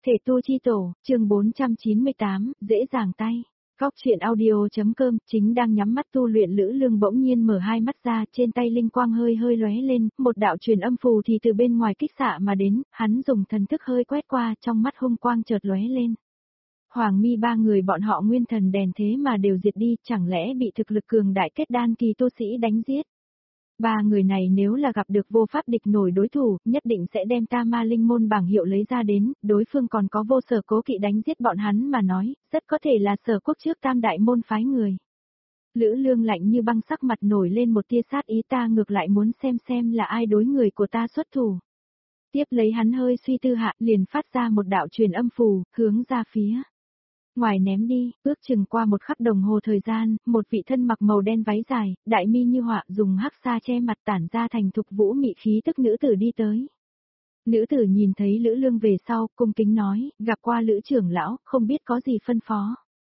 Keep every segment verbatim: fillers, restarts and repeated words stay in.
Thể tu chi tổ, chương bốn trăm chín mươi tám, dễ dàng tay. Góc chuyện audio.com, chính đang nhắm mắt tu luyện Lữ Lương bỗng nhiên mở hai mắt ra, trên tay linh quang hơi hơi lóe lên, một đạo truyền âm phù thì từ bên ngoài kích xạ mà đến, hắn dùng thần thức hơi quét qua, trong mắt hung quang chợt lóe lên. Hoàng Mi ba người bọn họ nguyên thần đèn thế mà đều diệt đi, chẳng lẽ bị thực lực cường đại kết đan kỳ tu sĩ đánh giết? Ba người này nếu là gặp được vô pháp địch nổi đối thủ, nhất định sẽ đem ta ma linh môn bảng hiệu lấy ra đến, đối phương còn có vô sở cố kỵ đánh giết bọn hắn mà nói, rất có thể là sở quốc trước tam đại môn phái người. Lữ Lương lạnh như băng sắc mặt nổi lên một tia sát ý, ta ngược lại muốn xem xem là ai đối người của ta xuất thủ. Tiếp lấy hắn hơi suy tư hạ, liền phát ra một đạo truyền âm phù, hướng ra phía ngoài ném đi, ước chừng qua một khắc đồng hồ thời gian, một vị thân mặc màu đen váy dài, đại mi như họa, dùng hắc sa che mặt tản ra thành thục vũ mị khí tức nữ tử đi tới. Nữ tử nhìn thấy Lữ Lương về sau, cung kính nói, gặp qua Lữ trưởng lão, không biết có gì phân phó.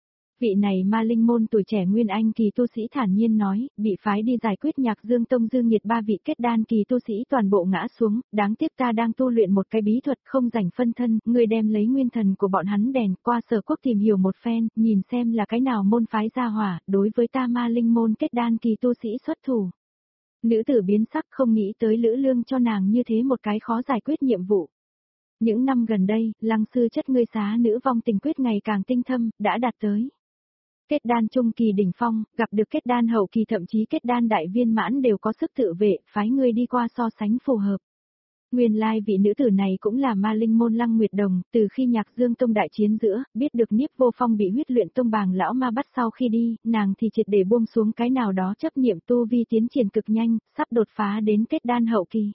Vị này ma linh môn tuổi trẻ nguyên anh kỳ tu sĩ thản nhiên nói, bị phái đi giải quyết Nhạc Dương Tông Dương Nhiệt ba vị kết đan kỳ tu sĩ toàn bộ ngã xuống, đáng tiếc ta đang tu luyện một cái bí thuật không rảnh phân thân, người đem lấy nguyên thần của bọn hắn đèn qua sở quốc tìm hiểu một phen, nhìn xem là cái nào môn phái ra hỏa, đối với ta ma linh môn kết đan kỳ tu sĩ xuất thủ. Nữ tử biến sắc không nghĩ tới Lữ Lương cho nàng như thế một cái khó giải quyết nhiệm vụ. Những năm gần đây, lăng sư chất ngươi xá nữ vong tình quyết ngày càng tinh thâm, đã đạt tới kết đan trung kỳ đỉnh phong, gặp được kết đan hậu kỳ thậm chí kết đan đại viên mãn đều có sức tự vệ, phái ngươi đi qua so sánh phù hợp. Nguyên lai vị nữ tử này cũng là ma linh môn Lăng Nguyệt Đồng, từ khi Nhạc Dương Tông đại chiến giữa, biết được Niếp Vô Phong bị huyết luyện tông bàng lão ma bắt sau khi đi, nàng thì triệt để buông xuống cái nào đó chấp niệm tu vi tiến triển cực nhanh, sắp đột phá đến kết đan hậu kỳ.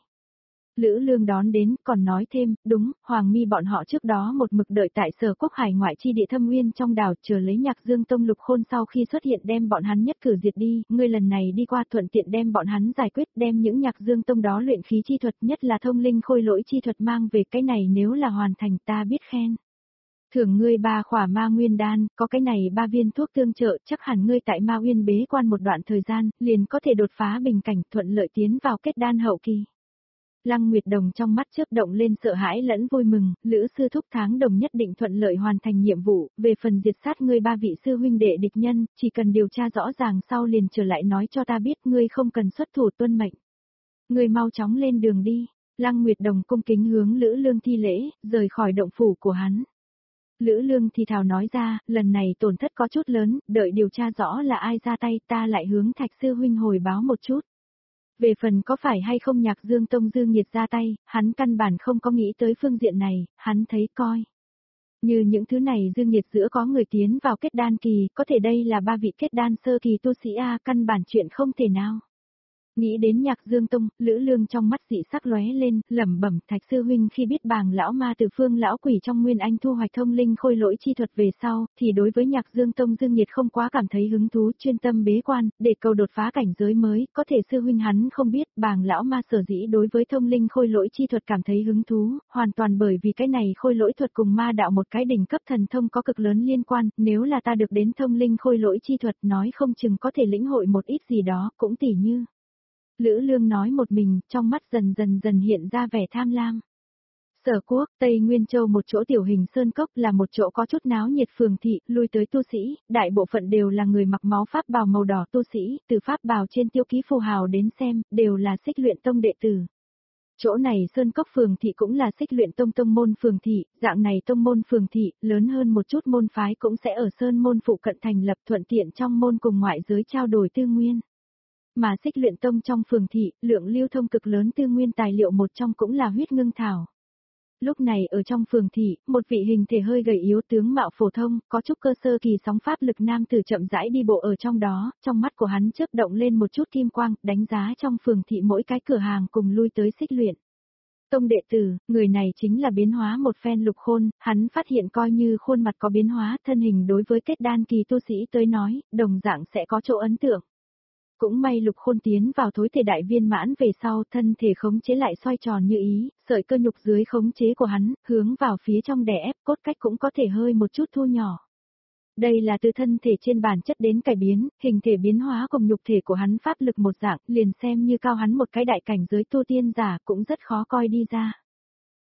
Lữ Lương đón đến, còn nói thêm, đúng, Hoàng Mi bọn họ trước đó một mực đợi tại sở quốc hải ngoại chi địa thâm nguyên trong đảo chờ lấy Nhạc Dương Tông lục khôn sau khi xuất hiện đem bọn hắn nhất cử diệt đi, ngươi lần này đi qua thuận tiện đem bọn hắn giải quyết, đem những Nhạc Dương Tông đó luyện khí chi thuật nhất là thông linh khôi lỗi chi thuật mang về, cái này nếu là hoàn thành ta biết khen. Thưởng ngươi ba khỏa ma nguyên đan, có cái này ba viên thuốc tương trợ, chắc hẳn ngươi tại ma uyên bế quan một đoạn thời gian, liền có thể đột phá bình cảnh thuận lợi tiến vào kết đan hậu kỳ. Lăng Nguyệt Đồng trong mắt chớp động lên sợ hãi lẫn vui mừng, Lữ sư thúc tháng đồng nhất định thuận lợi hoàn thành nhiệm vụ, về phần diệt sát ngươi ba vị sư huynh đệ địch nhân, chỉ cần điều tra rõ ràng sau liền trở lại nói cho ta biết, ngươi không cần xuất thủ tuân mệnh. Ngươi mau chóng lên đường đi. Lăng Nguyệt Đồng cung kính hướng Lữ Lương thi lễ, rời khỏi động phủ của hắn. Lữ Lương thì thào nói ra, lần này tổn thất có chút lớn, đợi điều tra rõ là ai ra tay ta lại hướng Thạch sư huynh hồi báo một chút. Về phần có phải hay không Nhạc Dương Tông Dương Nhiệt ra tay, hắn căn bản không có nghĩ tới phương diện này, hắn thấy coi. Như những thứ này Dương Nhiệt giữa có người tiến vào kết đan kỳ, có thể đây là ba vị kết đan sơ kỳ tu sĩ A, căn bản chuyện không thể nào. Nghĩ đến Nhạc Dương Tông, Lữ Lương trong mắt dị sắc lóe lên, lẩm bẩm, Thạch sư huynh khi biết bàng lão ma từ phương lão quỷ trong nguyên anh thu hoạch thông linh khôi lỗi chi thuật về sau, thì đối với Nhạc Dương Tông Dương Nhiệt không quá cảm thấy hứng thú, chuyên tâm bế quan, để cầu đột phá cảnh giới mới, có thể sư huynh hắn không biết, bàng lão ma sở dĩ đối với thông linh khôi lỗi chi thuật cảm thấy hứng thú, hoàn toàn bởi vì cái này khôi lỗi thuật cùng ma đạo một cái đỉnh cấp thần thông có cực lớn liên quan, nếu là ta được đến thông linh khôi lỗi chi thuật nói không chừng có thể lĩnh hội một ít gì đó, cũng tỉ như. Lữ Lương nói một mình, trong mắt dần dần dần hiện ra vẻ tham lam. Sở quốc, Tây Nguyên Châu một chỗ tiểu hình sơn cốc là một chỗ có chút náo nhiệt phường thị, lui tới tu sĩ, đại bộ phận đều là người mặc máu pháp bào màu đỏ tu sĩ, từ pháp bào trên tiêu ký phù hào đến xem, đều là Xích Luyện Tông đệ tử. Chỗ này sơn cốc phường thị cũng là Xích Luyện Tông tông môn phường thị, dạng này tông môn phường thị, lớn hơn một chút môn phái cũng sẽ ở sơn môn phụ cận thành lập thuận tiện trong môn cùng ngoại giới trao đổi tư nguyên. Mà Xích Luyện Tông trong phường thị, lượng lưu thông cực lớn tư nguyên tài liệu một trong cũng là huyết ngưng thảo. Lúc này ở trong phường thị, một vị hình thể hơi gầy yếu tướng mạo phổ thông, có chút cơ sơ kỳ sóng pháp lực nam tử chậm rãi đi bộ ở trong đó, trong mắt của hắn chớp động lên một chút kim quang, đánh giá trong phường thị mỗi cái cửa hàng cùng lui tới Xích Luyện Tông đệ tử, người này chính là biến hóa một phen Lục Khôn, hắn phát hiện coi như khuôn mặt có biến hóa, thân hình đối với kết đan kỳ tu sĩ tới nói, đồng dạng sẽ có chỗ ấn tượng. Cũng may Lục Khôn tiến vào thối thể đại viên mãn về sau, thân thể khống chế lại xoay tròn như ý, sợi cơ nhục dưới khống chế của hắn, hướng vào phía trong đè ép, cốt cách cũng có thể hơi một chút thu nhỏ. Đây là từ thân thể trên bản chất đến cải biến, hình thể biến hóa cùng nhục thể của hắn pháp lực một dạng, liền xem như cao hắn một cái đại cảnh giới tu tiên giả cũng rất khó coi đi ra.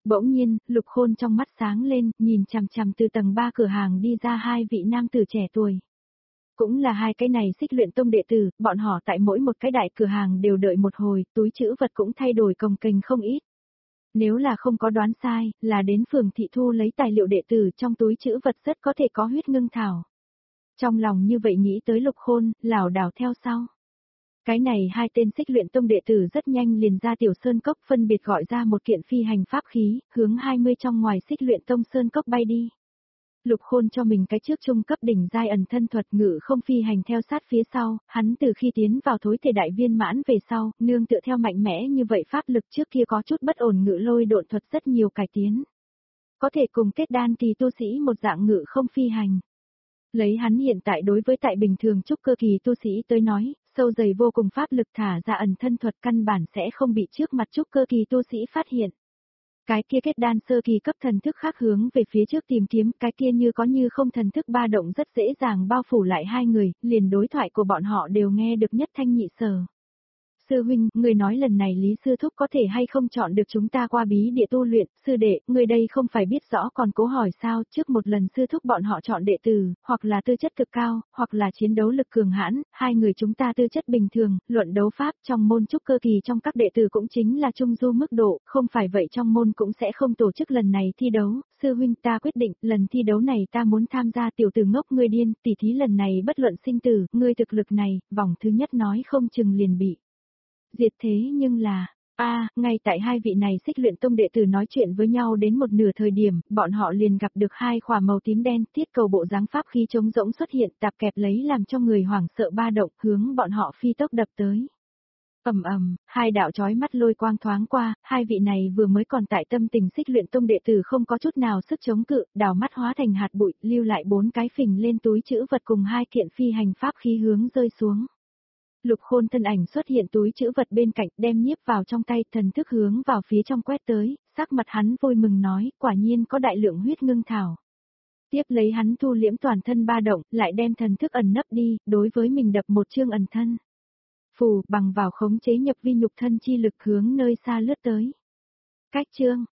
Bỗng nhiên, Lục Khôn trong mắt sáng lên, nhìn chằm chằm từ tầng ba cửa hàng đi ra hai vị nam tử trẻ tuổi. Cũng là hai cái này Xích Luyện Tông đệ tử, bọn họ tại mỗi một cái đại cửa hàng đều đợi một hồi, túi trữ vật cũng thay đổi cồng kềnh không ít. Nếu là không có đoán sai, là đến phường thị thu lấy tài liệu đệ tử trong túi trữ vật rất có thể có huyết ngưng thảo. Trong lòng như vậy nghĩ tới Lục Khôn, lảo đảo theo sau. Cái này hai tên Xích Luyện Tông đệ tử rất nhanh liền ra tiểu sơn cốc phân biệt gọi ra một kiện phi hành pháp khí, hướng hai mươi trong ngoài Xích Luyện Tông sơn cốc bay đi. Lục Khôn cho mình cái trước trung cấp đỉnh giai ẩn thân thuật ngự không phi hành theo sát phía sau, hắn từ khi tiến vào thối thể đại viên mãn về sau, nương tựa theo mạnh mẽ như vậy pháp lực trước kia có chút bất ổn ngự lôi độn thuật rất nhiều cải tiến. Có thể cùng kết đan thì tu sĩ một dạng ngự không phi hành. Lấy hắn hiện tại đối với tại bình thường trúc cơ kỳ tu sĩ tới nói, sâu dày vô cùng pháp lực thả ra ẩn thân thuật căn bản sẽ không bị trước mặt trúc cơ kỳ tu sĩ phát hiện. Cái kia kết đan sơ kỳ cấp thần thức khác hướng về phía trước tìm kiếm, cái kia như có như không thần thức ba động rất dễ dàng bao phủ lại hai người, liền đối thoại của bọn họ đều nghe được nhất thanh nhị sở. Sư huynh, người nói lần này Lý Sư Thúc có thể hay không chọn được chúng ta qua bí địa tu luyện, sư đệ, người đây không phải biết rõ còn cố hỏi sao, trước một lần Sư Thúc bọn họ chọn đệ tử, hoặc là tư chất cực cao, hoặc là chiến đấu lực cường hãn, hai người chúng ta tư chất bình thường, luận đấu pháp trong môn trúc cơ kỳ trong các đệ tử cũng chính là trung du mức độ, không phải vậy trong môn cũng sẽ không tổ chức lần này thi đấu, sư huynh ta quyết định, lần thi đấu này ta muốn tham gia tiểu tử ngốc ngươi điên, tỉ thí lần này bất luận sinh tử, ngươi thực lực này, vòng thứ nhất nói không chừng liền bị diệt thế nhưng là, a à, ngay tại hai vị này Xích Luyện Tông đệ tử nói chuyện với nhau đến một nửa thời điểm, bọn họ liền gặp được hai khỏa màu tím đen, tiết cầu bộ dáng pháp khí trống rỗng xuất hiện, tạp kẹp lấy làm cho người hoảng sợ ba động, hướng bọn họ phi tốc đập tới. Ầm ầm, hai đạo chói mắt lôi quang thoáng qua, hai vị này vừa mới còn tại tâm tình Xích Luyện Tông đệ tử không có chút nào sức chống cự, đào mắt hóa thành hạt bụi, lưu lại bốn cái phình lên túi trữ vật cùng hai kiện phi hành pháp khí hướng rơi xuống. Lục Khôn thân ảnh xuất hiện túi trữ vật bên cạnh, đem nhiếp vào trong tay, thần thức hướng vào phía trong quét tới, sắc mặt hắn vui mừng nói, quả nhiên có đại lượng huyết ngưng thảo. Tiếp lấy hắn thu liễm toàn thân ba động, lại đem thần thức ẩn nấp đi, đối với mình đập một chương ẩn thân. Phù, bằng vào khống chế nhập vi nhục thân chi lực hướng nơi xa lướt tới. Cách chương